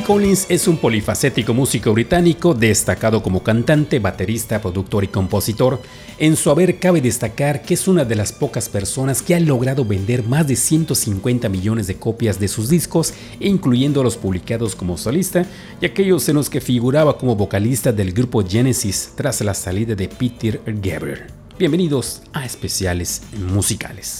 Collins es un polifacético músico británico destacado como cantante, baterista, productor y compositor. En su haber cabe destacar que es una de las pocas personas que ha logrado vender más de 150 millones de copias de sus discos, incluyendo los publicados como solista y aquellos en los que figuraba como vocalista del grupo Genesis tras la salida de Peter Gabriel. Bienvenidos a Especiales Musicales.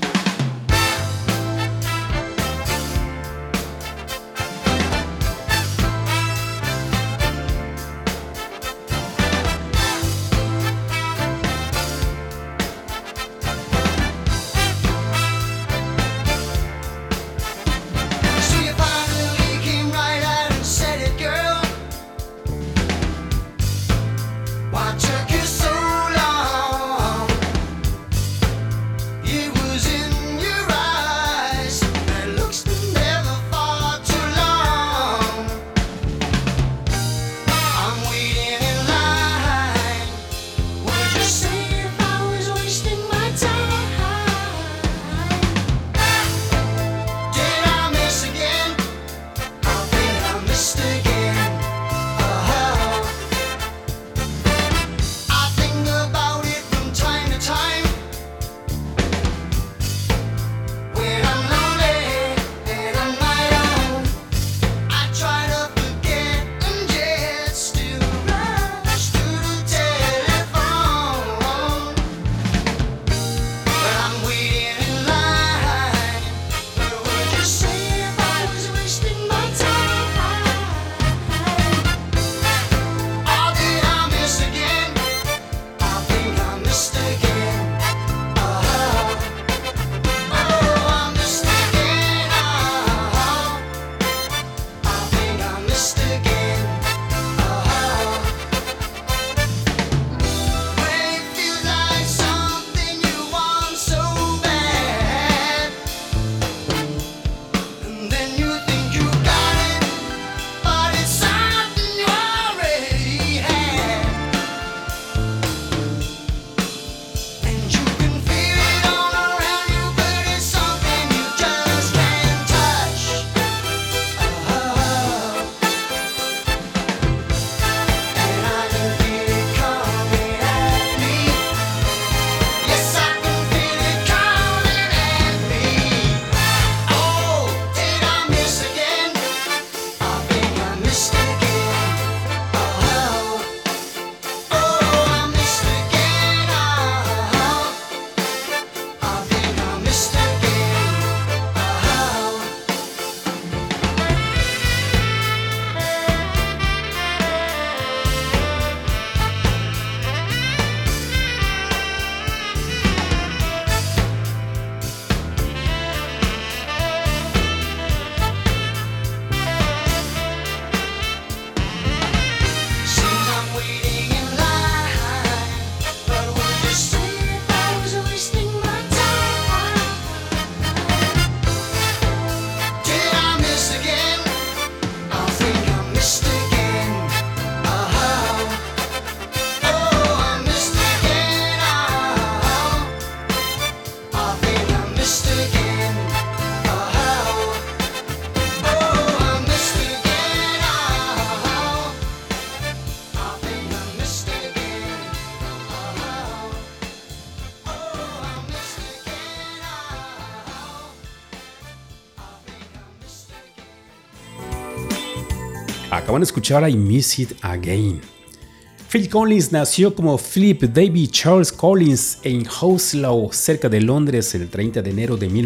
Acaban de escuchar I Miss It Again. Phil Collins nació como Philip David Charles Collins en Hounslow, cerca de Londres, el 30 de enero de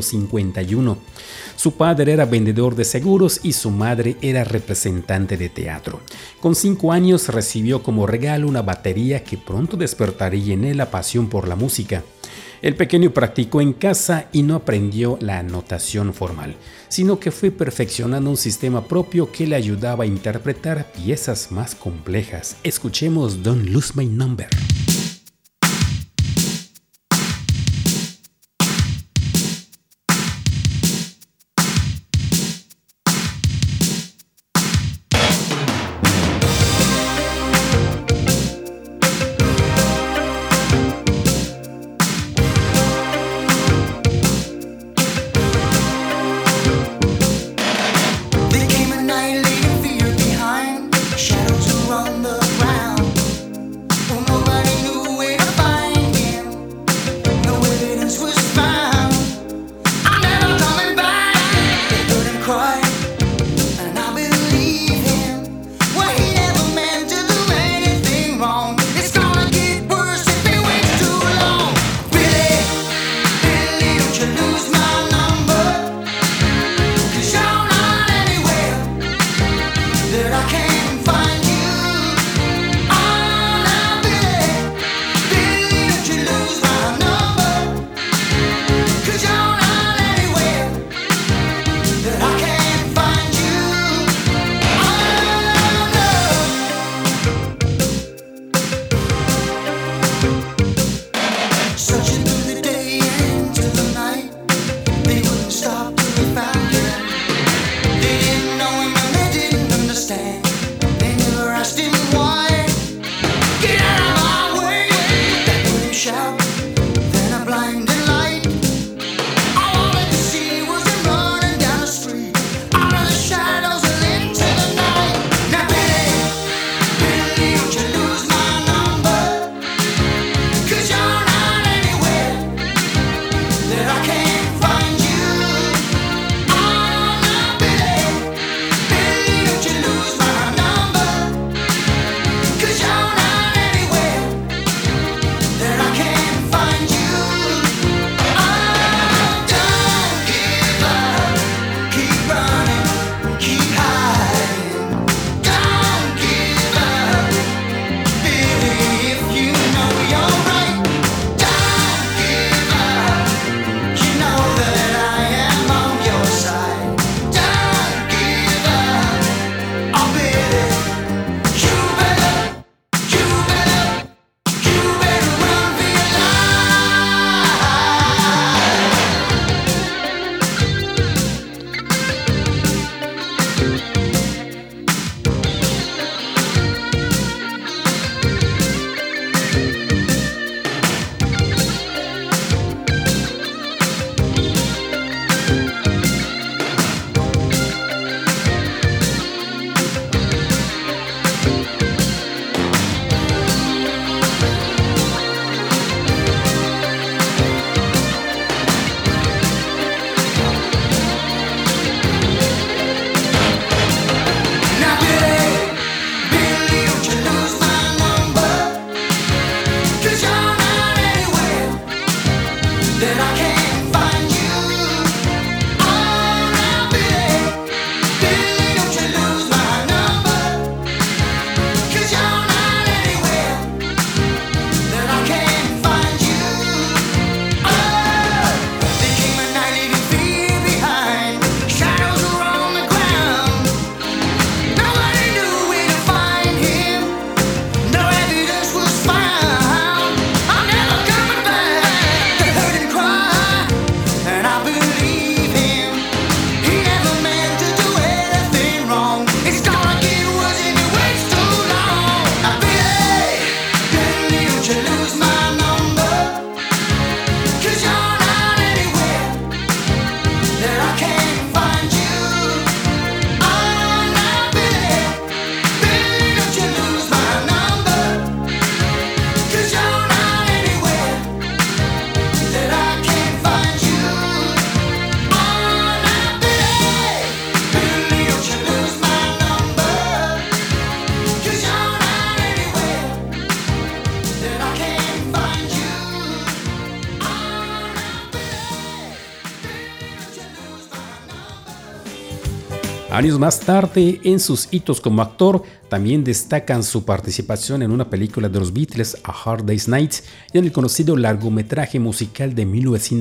1951. Su padre era vendedor de seguros y su madre era representante de teatro. Con 5 años recibió como regalo una batería que pronto despertaría en él la pasión por la música. El pequeño practicó en casa y no aprendió la notación formal, sino que fue perfeccionando un sistema propio que le ayudaba a interpretar piezas más complejas. Escuchemos Don't Lose My Number. Años más tarde, en sus hitos como actor, también destacan su participación en una película de los Beatles, A Hard Day's Night, y en el conocido largometraje musical de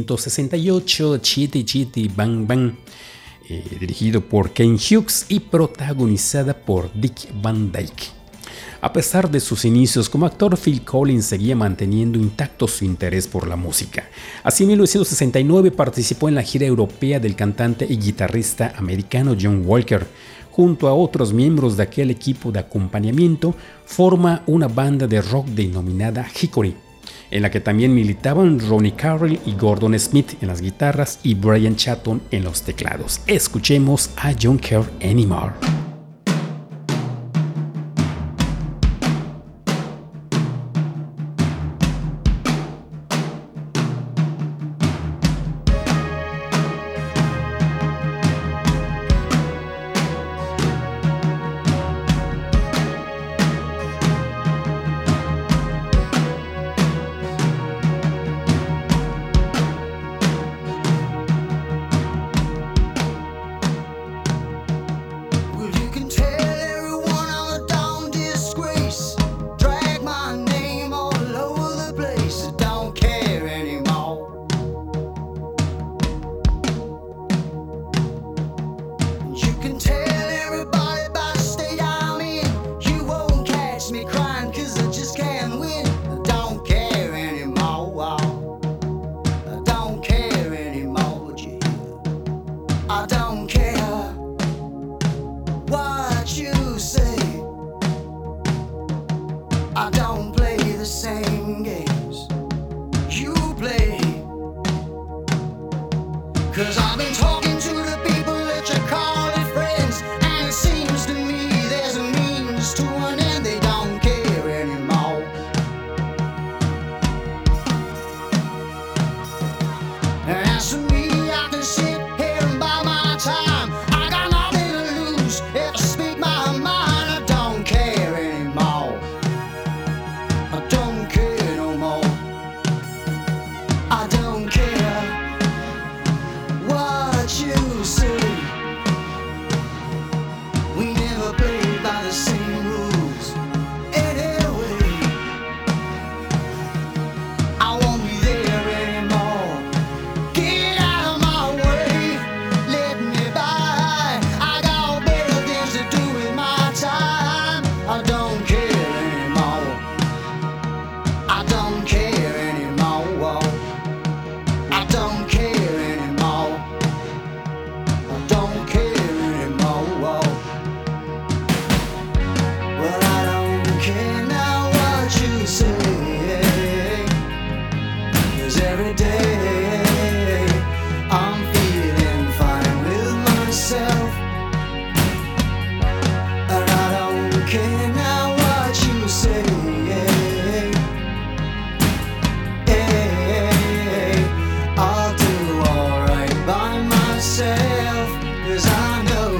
1968, Chitty Chitty Bang Bang, dirigido por Ken Hughes y protagonizada por Dick Van Dyke. A pesar de sus inicios como actor, Phil Collins seguía manteniendo intacto su interés por la música. Así, en 1969 participó en la gira europea del cantante y guitarrista americano John Walker. Junto a otros miembros de aquel equipo de acompañamiento, forma una banda de rock denominada Hickory, en la que también militaban Ronnie Carrell y Gordon Smith en las guitarras y Brian Chatton en los teclados. Escuchemos a Don't Care Anymore. care now what you say. I'll do alright by myself, 'cause I know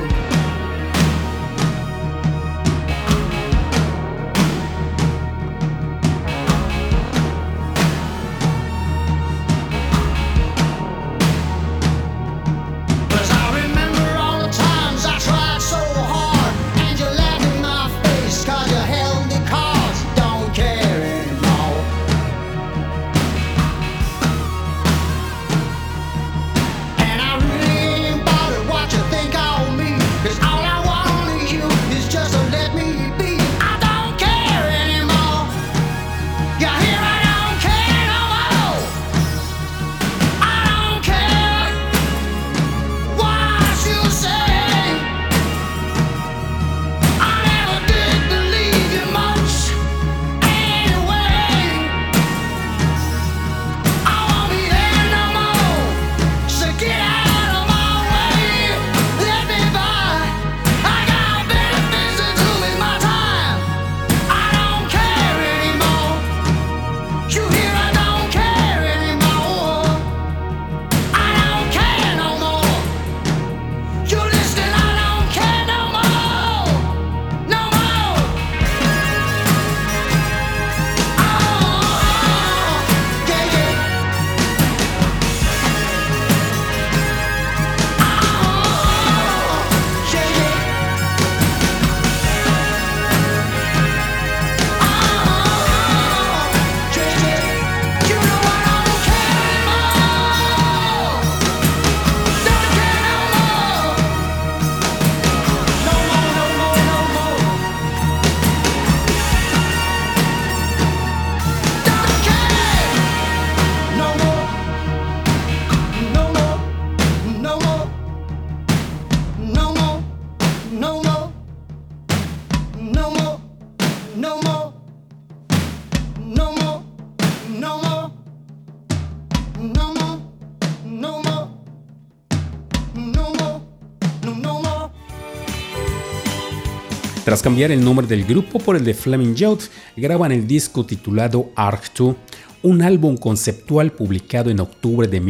Tras cambiar el nombre del grupo por el de Flaming Youth, graban el disco titulado Arc 2, un álbum conceptual publicado en octubre de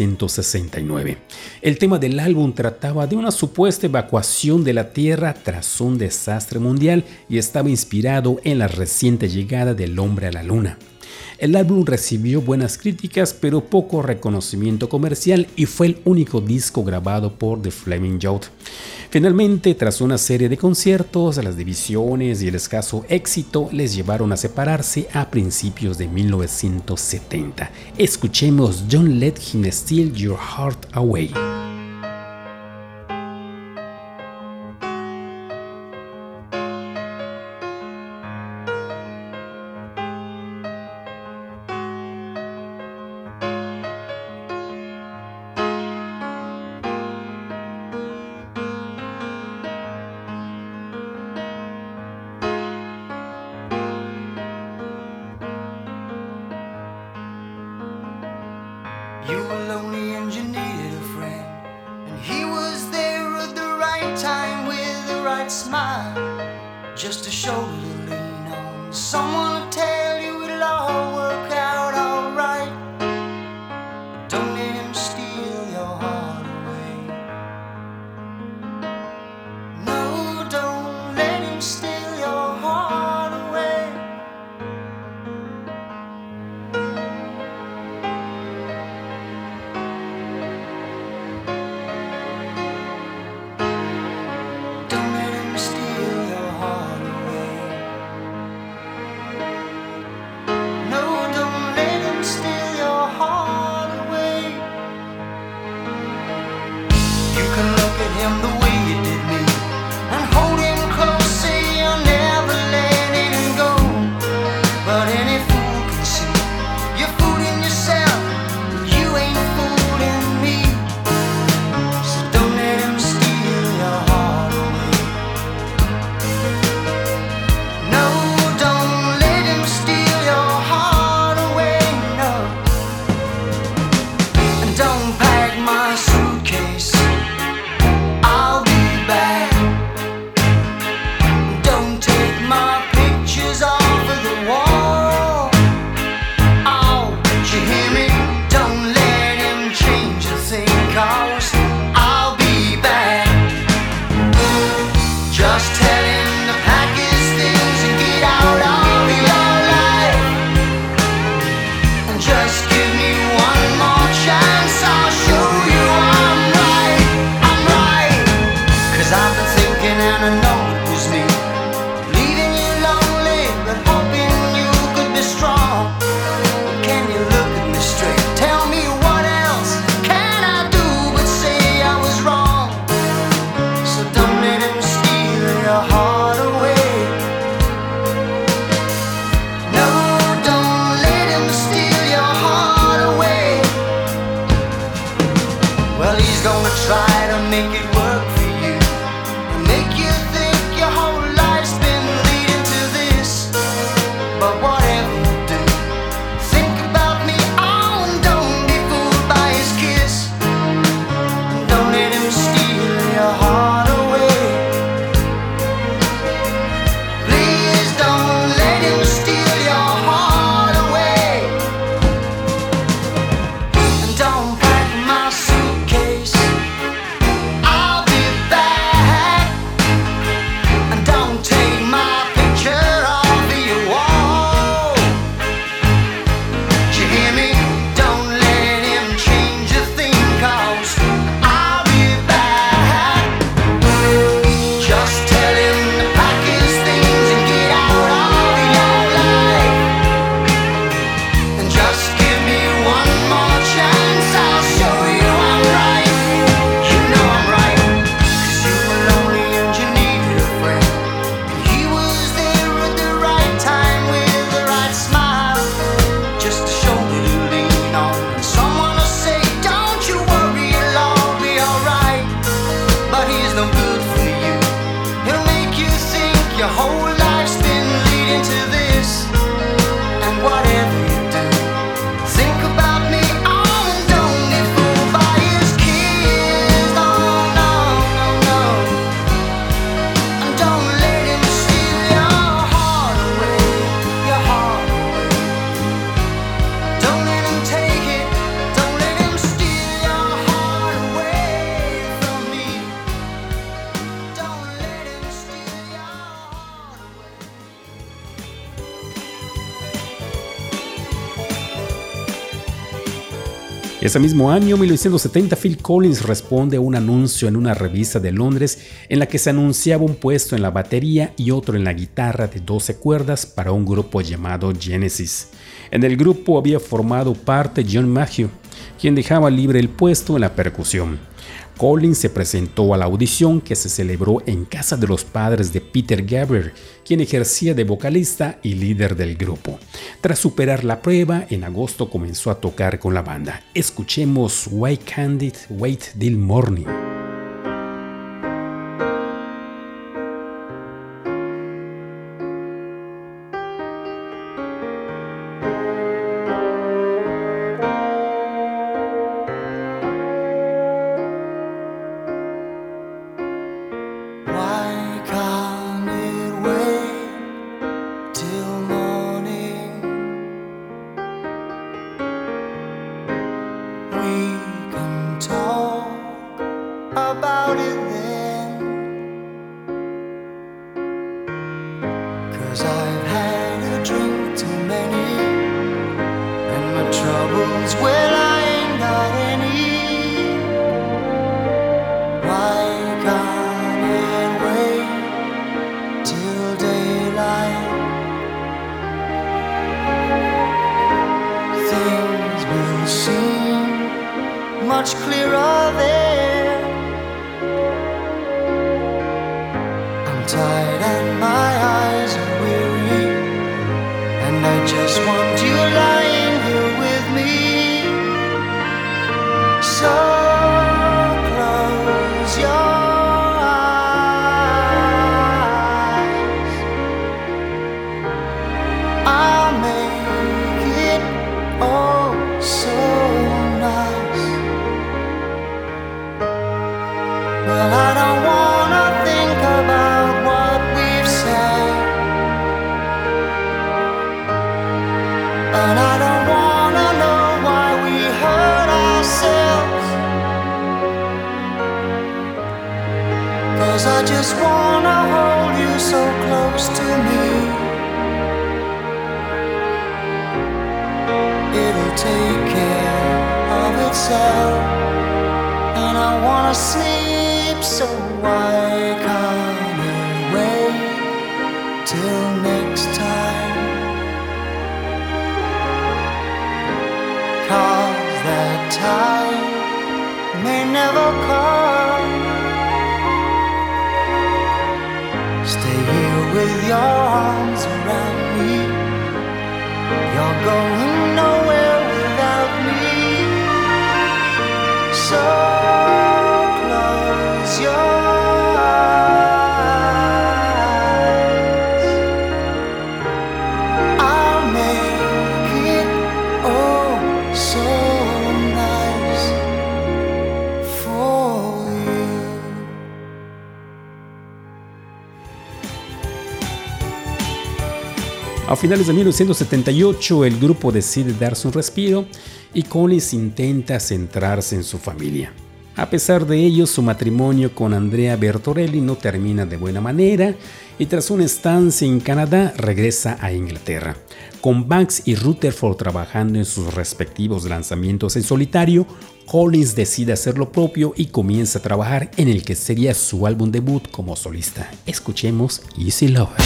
1969. El tema del álbum trataba de una supuesta evacuación de la Tierra tras un desastre mundial y estaba inspirado en la reciente llegada del hombre a la Luna. El álbum recibió buenas críticas pero poco reconocimiento comercial y fue el único disco grabado por The Flaming Youth. Finalmente, tras una serie de conciertos, las divisiones y el escaso éxito les llevaron a separarse a principios de 1970. Escuchemos Don't Let Him Steal Your Heart Away. you were lonely and you needed a friend, and he was there at the right time with the right smile, just a shoulder to lean on, someone to tell you it'll all work out alright. Don't let him steal your heart away. No, don't let him steal your heart away. Your whole life's been leading to this, and whatever you do, think about me. Oh, and don't be fooled by his kiss. No, no, no, no. And don't let him steal your heart away, your heart away. Don't let him take it. Don't let him steal your heart away from me. Don't let him steal your heart away. Ese mismo año, 1970, Phil Collins responde a un anuncio en una revista de Londres en la que se anunciaba un puesto en la batería y otro en la guitarra de 12 cuerdas para un grupo llamado Genesis. En el grupo había formado parte John Mayhew, quien dejaba libre el puesto en la percusión. Collins se presentó a la audición que se celebró en casa de los padres de Peter Gabriel, quien ejercía de vocalista y líder del grupo. Tras superar la prueba, en agosto comenzó a tocar con la banda. Escuchemos Why Can't It Wait Till Morning. Why can't it wait till morning? We can talk about it then. 'Cause I've had a drink too many, and my troubles, well, I ain't got any. Why can't it wait till daylight? Things will seem much clearer there. I'm tired and my eyes are weary, and I just want you lying here with me. So close your eyes. I'll make it oh so nice. Well, I don't wanna think about what we've said, and I don't wanna know why we hurt ourselves. 'Cause I just wanna hold you so close to me. It'll take care of itself, and I wanna sleep, so why can't it wait till next time? 'Cause that time may never come. Stay here with your arms around me. You're going nowhere without me. So close your eyes. I'll make it oh so nice for you. A finales de 1978, el grupo decide darse un respiro y Collins intenta centrarse en su familia. A pesar de ello, su matrimonio con Andrea Bertorelli no termina de buena manera y tras una estancia en Canadá regresa a Inglaterra. Con Banks y Rutherford trabajando en sus respectivos lanzamientos en solitario, Collins decide hacer lo propio y comienza a trabajar en el que sería su álbum debut como solista. Escuchemos Easy Lover.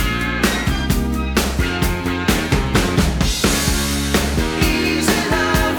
Easy love.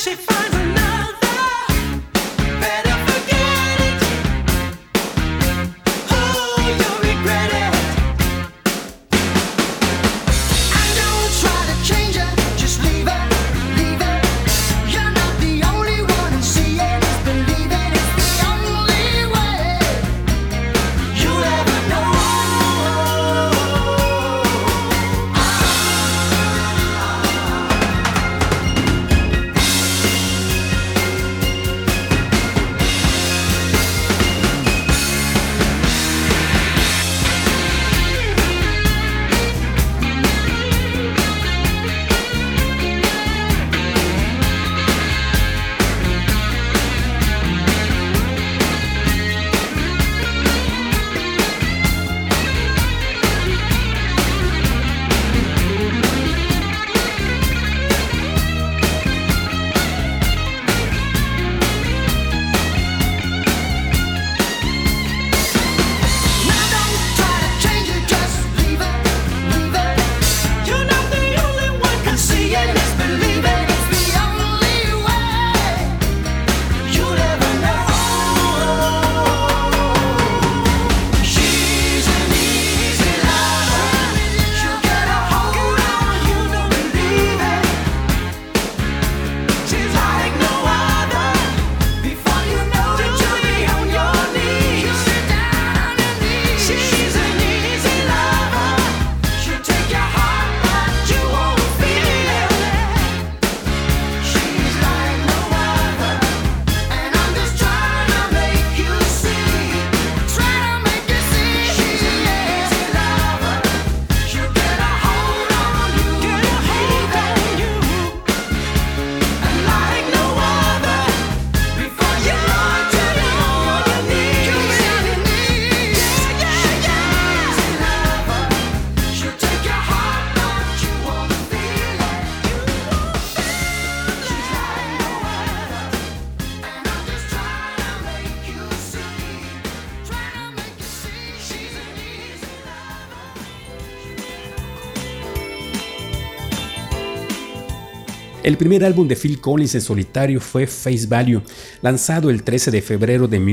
El primer álbum de Phil Collins en solitario fue Face Value, lanzado el 13 de febrero de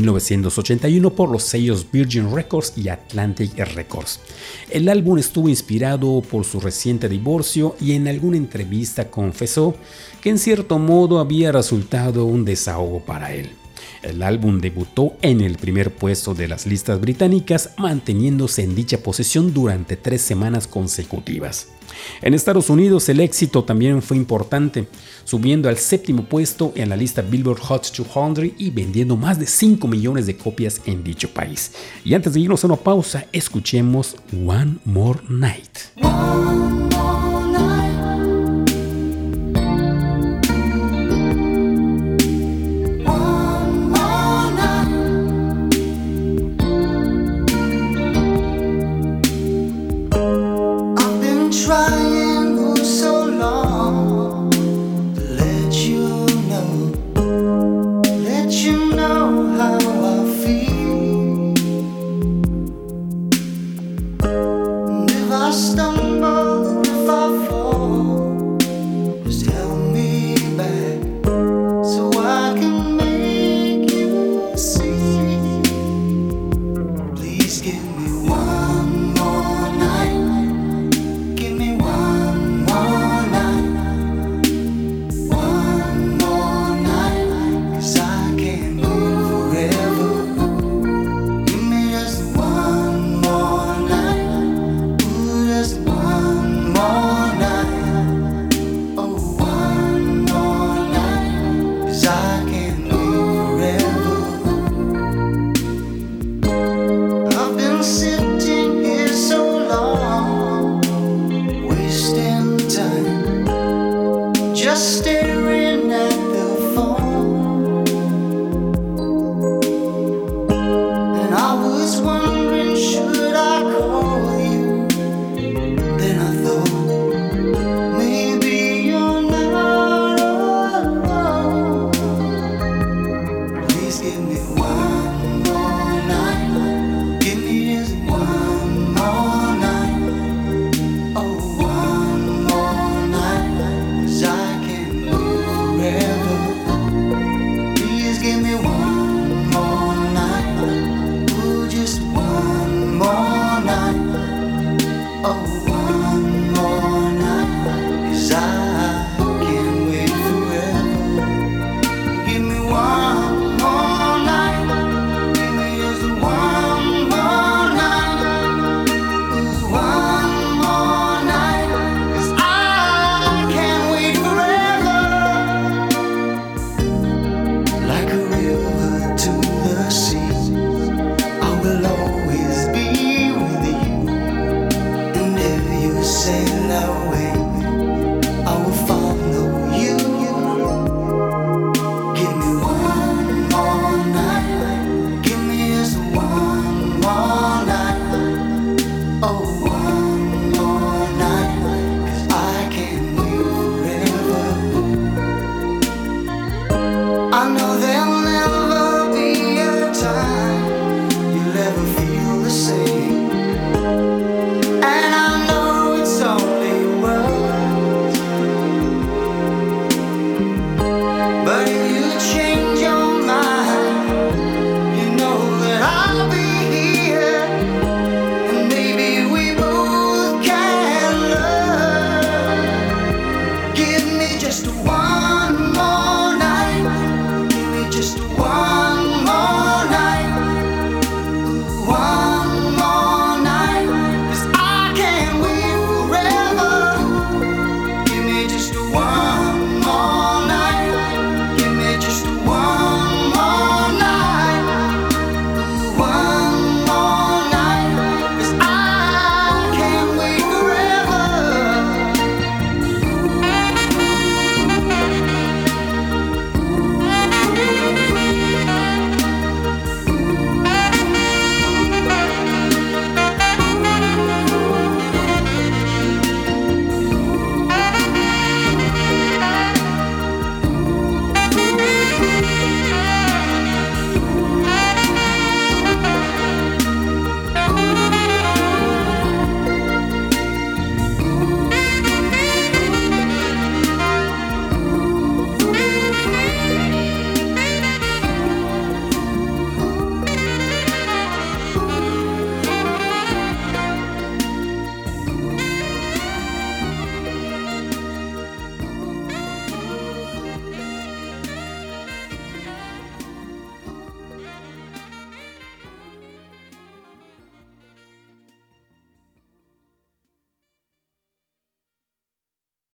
1981 por los sellos Virgin Records y Atlantic Records. El álbum estuvo inspirado por su reciente divorcio y en alguna entrevista confesó que en cierto modo había resultado un desahogo para él. El álbum debutó en el primer puesto de las listas británicas, manteniéndose en dicha posición durante 3 semanas consecutivas. En Estados Unidos el éxito también fue importante, subiendo al 7º puesto en la lista Billboard Hot 200 y vendiendo más de 5 millones de copias en dicho país. Y antes de irnos a una pausa, escuchemos One More Night. One more